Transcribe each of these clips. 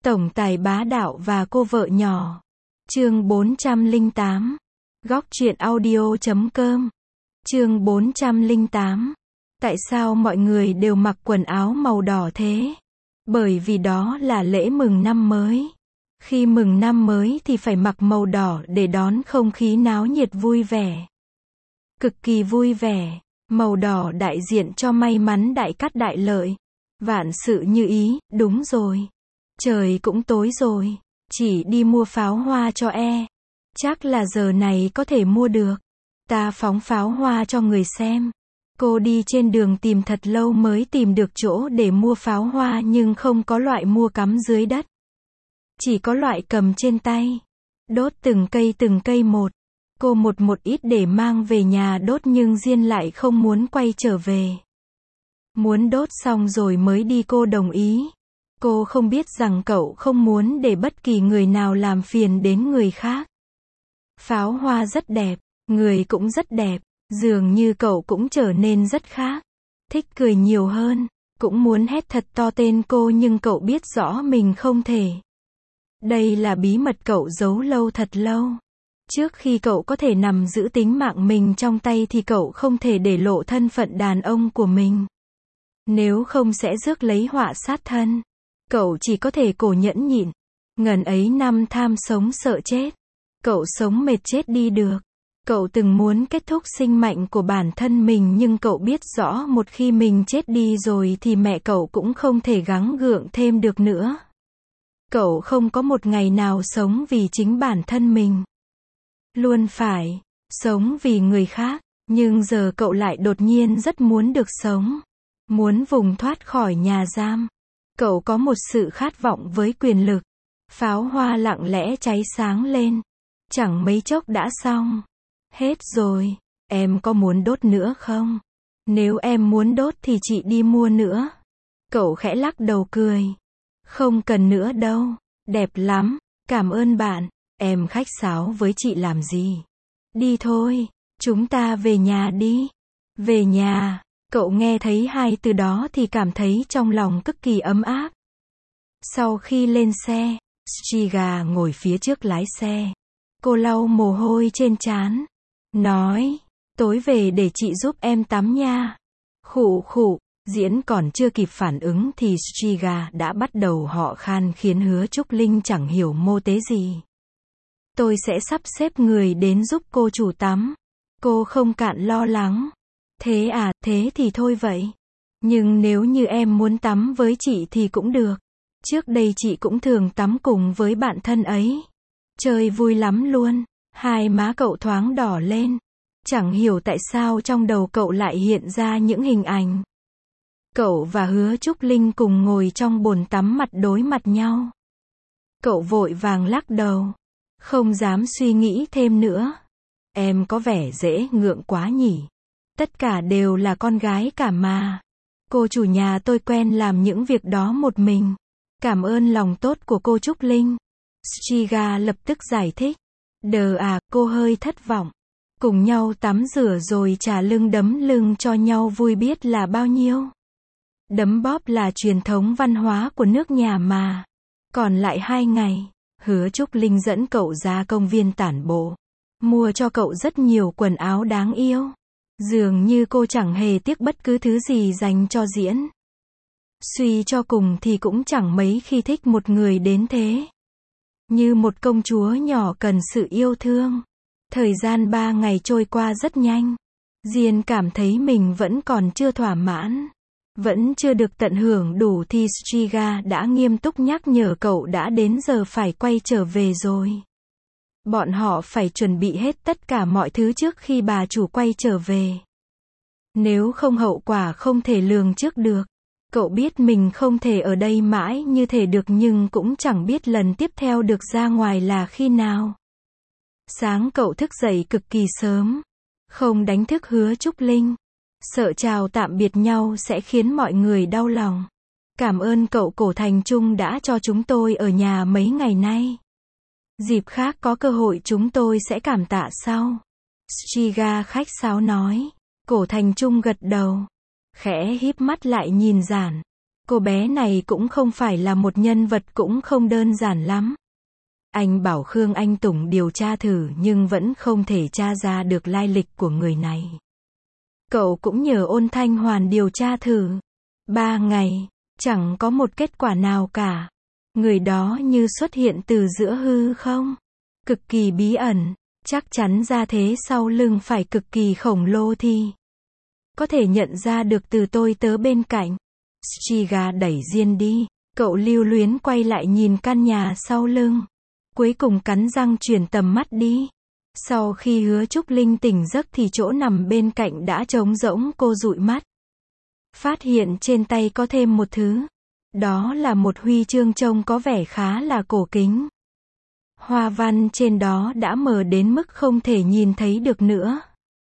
Tổng tài bá đạo và cô vợ nhỏ. Chương 408. Góc truyện audio.com. Chương 408. Tại sao mọi người đều mặc quần áo màu đỏ thế? Bởi vì đó là lễ mừng năm mới. Khi mừng năm mới thì phải mặc màu đỏ để đón không khí náo nhiệt vui vẻ. Cực kỳ vui vẻ. Màu đỏ đại diện cho may mắn đại cát đại lợi. Vạn sự như ý, đúng rồi. Trời cũng tối rồi. Chỉ đi mua pháo hoa cho Chắc là giờ này có thể mua được. Ta phóng pháo hoa cho người xem. Cô đi trên đường tìm thật lâu mới tìm được chỗ để mua pháo hoa nhưng không có loại mua cắm dưới đất. Chỉ có loại cầm trên tay. Đốt từng cây một. Cô một ít để mang về nhà đốt nhưng Diên lại không muốn quay trở về. Muốn đốt xong rồi mới đi cô đồng ý. Cô không biết rằng cậu không muốn để bất kỳ người nào làm phiền đến người khác. Pháo hoa rất đẹp, người cũng rất đẹp, dường như cậu cũng trở nên rất khác. Thích cười nhiều hơn, cũng muốn hét thật to tên cô nhưng cậu biết rõ mình không thể. Đây là bí mật cậu giấu lâu thật lâu. Trước khi cậu có thể nằm giữ tính mạng mình trong tay thì cậu không thể để lộ thân phận đàn ông của mình. Nếu không sẽ rước lấy họa sát thân. Cậu chỉ có thể cổ nhẫn nhịn. Ngần ấy năm tham sống sợ chết. Cậu sống mệt chết đi được. Cậu từng muốn kết thúc sinh mệnh của bản thân mình nhưng cậu biết rõ một khi mình chết đi rồi thì mẹ cậu cũng không thể gắng gượng thêm được nữa. Cậu không có một ngày nào sống vì chính bản thân mình. Luôn phải sống vì người khác. Nhưng giờ cậu lại đột nhiên rất muốn được sống. Muốn vùng thoát khỏi nhà giam. Cậu có một sự khát vọng với quyền lực. Pháo hoa lặng lẽ cháy sáng lên. Chẳng mấy chốc đã xong. Hết rồi. Em có muốn đốt nữa không? Nếu em muốn đốt thì chị đi mua nữa. Cậu khẽ lắc đầu cười. Không cần nữa đâu. Đẹp lắm. Cảm ơn bạn. Em khách sáo với chị làm gì? Đi thôi. Chúng ta về nhà đi. Về nhà. Cậu nghe thấy hai từ đó thì cảm thấy trong lòng cực kỳ ấm áp. Sau khi lên xe, Striga ngồi phía trước lái xe. Cô lau mồ hôi trên trán. Nói, tối về để chị giúp em tắm nha. Khụ khụ, Diễn còn chưa kịp phản ứng thì Striga đã bắt đầu họ khan khiến Hứa Trúc Linh chẳng hiểu mô tế gì. Tôi sẽ sắp xếp người đến giúp cô chủ tắm. Cô không cạn lo lắng. Thế à, thế thì thôi vậy. Nhưng nếu như em muốn tắm với chị thì cũng được. Trước đây chị cũng thường tắm cùng với bạn thân ấy. Chơi vui lắm luôn. Hai má cậu thoáng đỏ lên. Chẳng hiểu tại sao trong đầu cậu lại hiện ra những hình ảnh. Cậu và Hứa Trúc Linh cùng ngồi trong bồn tắm mặt đối mặt nhau. Cậu vội vàng lắc đầu. Không dám suy nghĩ thêm nữa. Em có vẻ dễ ngượng quá nhỉ. Tất cả đều là con gái cả mà. Cô chủ nhà tôi quen làm những việc đó một mình. Cảm ơn lòng tốt của cô Trúc Linh. Striga lập tức giải thích. Cô hơi thất vọng. Cùng nhau tắm rửa rồi trà lưng đấm lưng cho nhau vui biết là bao nhiêu. Đấm bóp là truyền thống văn hóa của nước nhà mà. Còn lại 2 ngày, Hứa Trúc Linh dẫn cậu ra công viên tản bộ. Mua cho cậu rất nhiều quần áo đáng yêu. Dường như cô chẳng hề tiếc bất cứ thứ gì dành cho Diễn. Suy cho cùng thì cũng chẳng mấy khi thích một người đến thế. Như một công chúa nhỏ cần sự yêu thương. Thời gian 3 ngày trôi qua rất nhanh. Diên cảm thấy mình vẫn còn chưa thỏa mãn. Vẫn chưa được tận hưởng đủ thì Striga đã nghiêm túc nhắc nhở cậu đã đến giờ phải quay trở về rồi. Bọn họ phải chuẩn bị hết tất cả mọi thứ trước khi bà chủ quay trở về. Nếu không hậu quả không thể lường trước được. Cậu biết mình không thể ở đây mãi như thể được nhưng cũng chẳng biết lần tiếp theo được ra ngoài là khi nào. Sáng cậu thức dậy cực kỳ sớm. Không đánh thức Hứa Trúc Linh. Sợ chào tạm biệt nhau sẽ khiến mọi người đau lòng. Cảm ơn cậu Cổ Thành Trung đã cho chúng tôi ở nhà mấy ngày nay. Dịp khác có cơ hội chúng tôi sẽ cảm tạ sau. Striga khách sáo nói. Cổ Thành Trung gật đầu. Khẽ híp mắt lại nhìn Giản. Cô bé này cũng không phải là một nhân vật cũng không đơn giản lắm. Anh bảo Khương Anh Tùng điều tra thử nhưng vẫn không thể tra ra được lai lịch của người này. Cậu cũng nhờ Ôn Thanh Hoàn điều tra thử. 3 ngày, chẳng có một kết quả nào cả. Người đó như xuất hiện từ giữa hư không. Cực kỳ bí ẩn, chắc chắn ra thế sau lưng phải cực kỳ khổng lồ thì có thể nhận ra được từ tôi tớ bên cạnh. Striga đẩy Diên đi, cậu lưu luyến quay lại nhìn căn nhà sau lưng. Cuối cùng cắn răng chuyển tầm mắt đi. Sau khi Hứa Trúc Linh tỉnh giấc thì chỗ nằm bên cạnh đã trống rỗng, cô dụi mắt. Phát hiện trên tay có thêm một thứ. Đó là một huy chương trông có vẻ khá là cổ kính. Hoa văn trên đó đã mờ đến mức không thể nhìn thấy được nữa.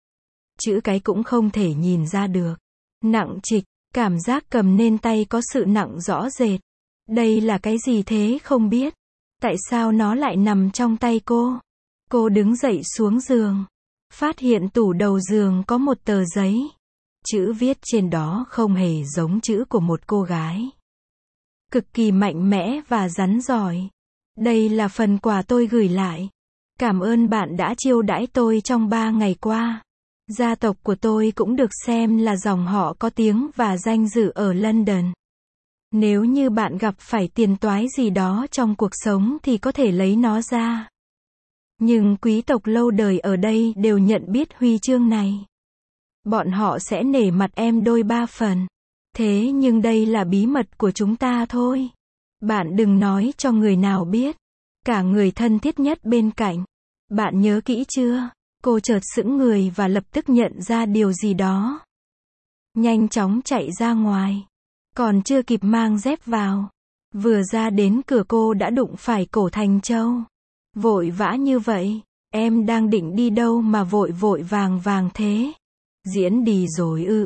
Chữ cái cũng không thể nhìn ra được. Nặng trịch, cảm giác cầm lên tay có sự nặng rõ rệt. Đây là cái gì thế không biết. Tại sao nó lại nằm trong tay cô? Cô đứng dậy xuống giường. Phát hiện tủ đầu giường có một tờ giấy. Chữ viết trên đó không hề giống chữ của một cô gái. Cực kỳ mạnh mẽ và rắn giỏi. Đây là phần quà tôi gửi lại. Cảm ơn bạn đã chiêu đãi tôi trong 3 ngày qua. Gia tộc của tôi cũng được xem là dòng họ có tiếng và danh dự ở London. Nếu như bạn gặp phải tiền toái gì đó trong cuộc sống thì có thể lấy nó ra. Nhưng quý tộc lâu đời ở đây đều nhận biết huy chương này. Bọn họ sẽ nể mặt em đôi 3 phần. Thế nhưng đây là bí mật của chúng ta thôi. Bạn đừng nói cho người nào biết. Cả người thân thiết nhất bên cạnh. Bạn nhớ kỹ chưa? Cô chợt sững người và lập tức nhận ra điều gì đó. Nhanh chóng chạy ra ngoài. Còn chưa kịp mang dép vào. Vừa ra đến cửa cô đã đụng phải Cổ Thành Châu. Vội vã như vậy. Em đang định đi đâu mà vội vội vàng vàng thế? Diễn đi rồi ư?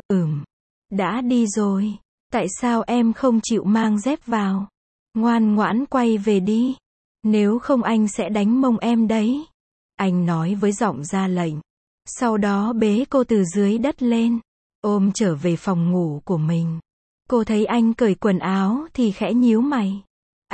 Đã đi rồi. Tại sao em không chịu mang dép vào? Ngoan ngoãn quay về đi. Nếu không anh sẽ đánh mông em đấy. Anh nói với giọng ra lệnh. Sau đó bế cô từ dưới đất lên. Ôm trở về phòng ngủ của mình. Cô thấy anh cởi quần áo thì khẽ nhíu mày.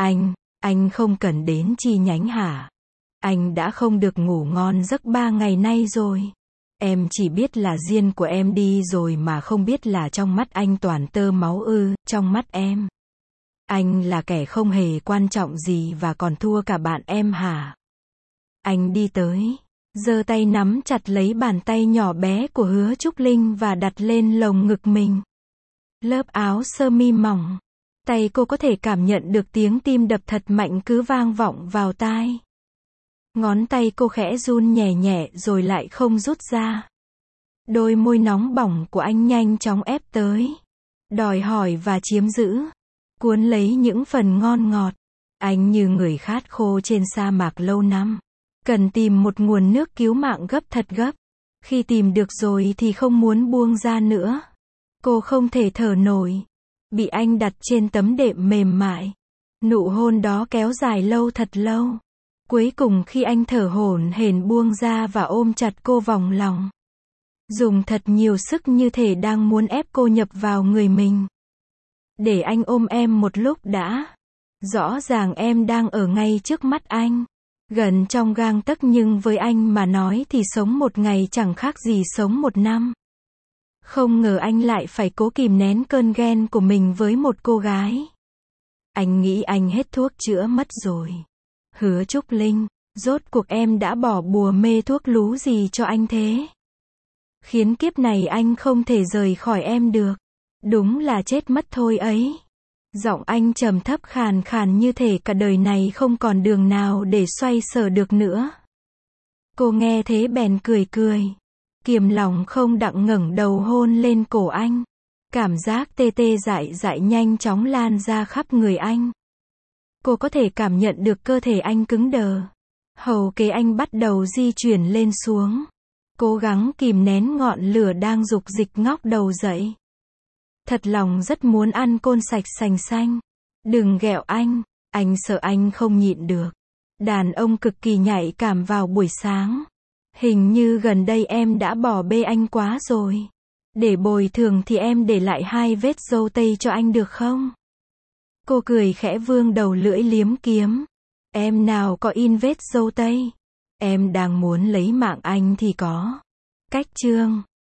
Anh không cần đến chi nhánh hả? Anh đã không được ngủ ngon giấc 3 ngày nay rồi. Em chỉ biết là Diên của em đi rồi mà không biết là trong mắt anh toàn tơ máu ư? Trong mắt em, anh là kẻ không hề quan trọng gì và còn thua cả bạn em hả? Anh đi tới, giơ tay nắm chặt lấy bàn tay nhỏ bé của Hứa Trúc Linh và đặt lên lồng ngực mình. Lớp áo sơ mi mỏng. Tay cô có thể cảm nhận được tiếng tim đập thật mạnh cứ vang vọng vào tai. Ngón tay cô khẽ run nhẹ nhẹ rồi lại không rút ra. Đôi môi nóng bỏng của anh nhanh chóng ép tới. Đòi hỏi và chiếm giữ. Cuốn lấy những phần ngon ngọt. Anh như người khát khô trên sa mạc lâu năm. Cần tìm một nguồn nước cứu mạng gấp thật gấp. Khi tìm được rồi thì không muốn buông ra nữa. Cô không thể thở nổi. Bị anh đặt trên tấm đệm mềm mại. Nụ hôn đó kéo dài lâu thật lâu. Cuối cùng khi anh thở hổn hển buông ra và ôm chặt cô vòng lòng. Dùng thật nhiều sức như thể đang muốn ép cô nhập vào người mình. Để anh ôm em một lúc đã. Rõ ràng em đang ở ngay trước mắt anh. Gần trong gang tấc nhưng với anh mà nói thì sống một ngày chẳng khác gì sống một năm. Không ngờ anh lại phải cố kìm nén cơn ghen của mình với một cô gái. Anh nghĩ anh hết thuốc chữa mất rồi. Hứa Trúc Linh, rốt cuộc em đã bỏ bùa mê thuốc lú gì cho anh thế? Khiến kiếp này anh không thể rời khỏi em được. Đúng là chết mất thôi ấy. Giọng anh trầm thấp khàn khàn như thể cả đời này không còn đường nào để xoay sở được nữa. Cô nghe thế bèn cười cười. Kiềm lòng không đặng ngẩng đầu hôn lên cổ anh. Cảm giác tê tê dại dại nhanh chóng lan ra khắp người anh. Cô có thể cảm nhận được cơ thể anh cứng đờ. Hầu kế anh bắt đầu di chuyển lên xuống. Cố gắng kìm nén ngọn lửa đang dục dịch ngóc đầu dậy. Thật lòng rất muốn ăn côn sạch sành xanh. Đừng ghẹo anh sợ anh không nhịn được. Đàn ông cực kỳ nhạy cảm vào buổi sáng. Hình như gần đây em đã bỏ bê anh quá rồi. Để bồi thường thì em để lại 2 vết râu tây cho anh được không? Cô cười khẽ vương đầu lưỡi liếm kiếm. Em nào có in vết dâu tây. Em đang muốn lấy mạng anh thì có. Cách chương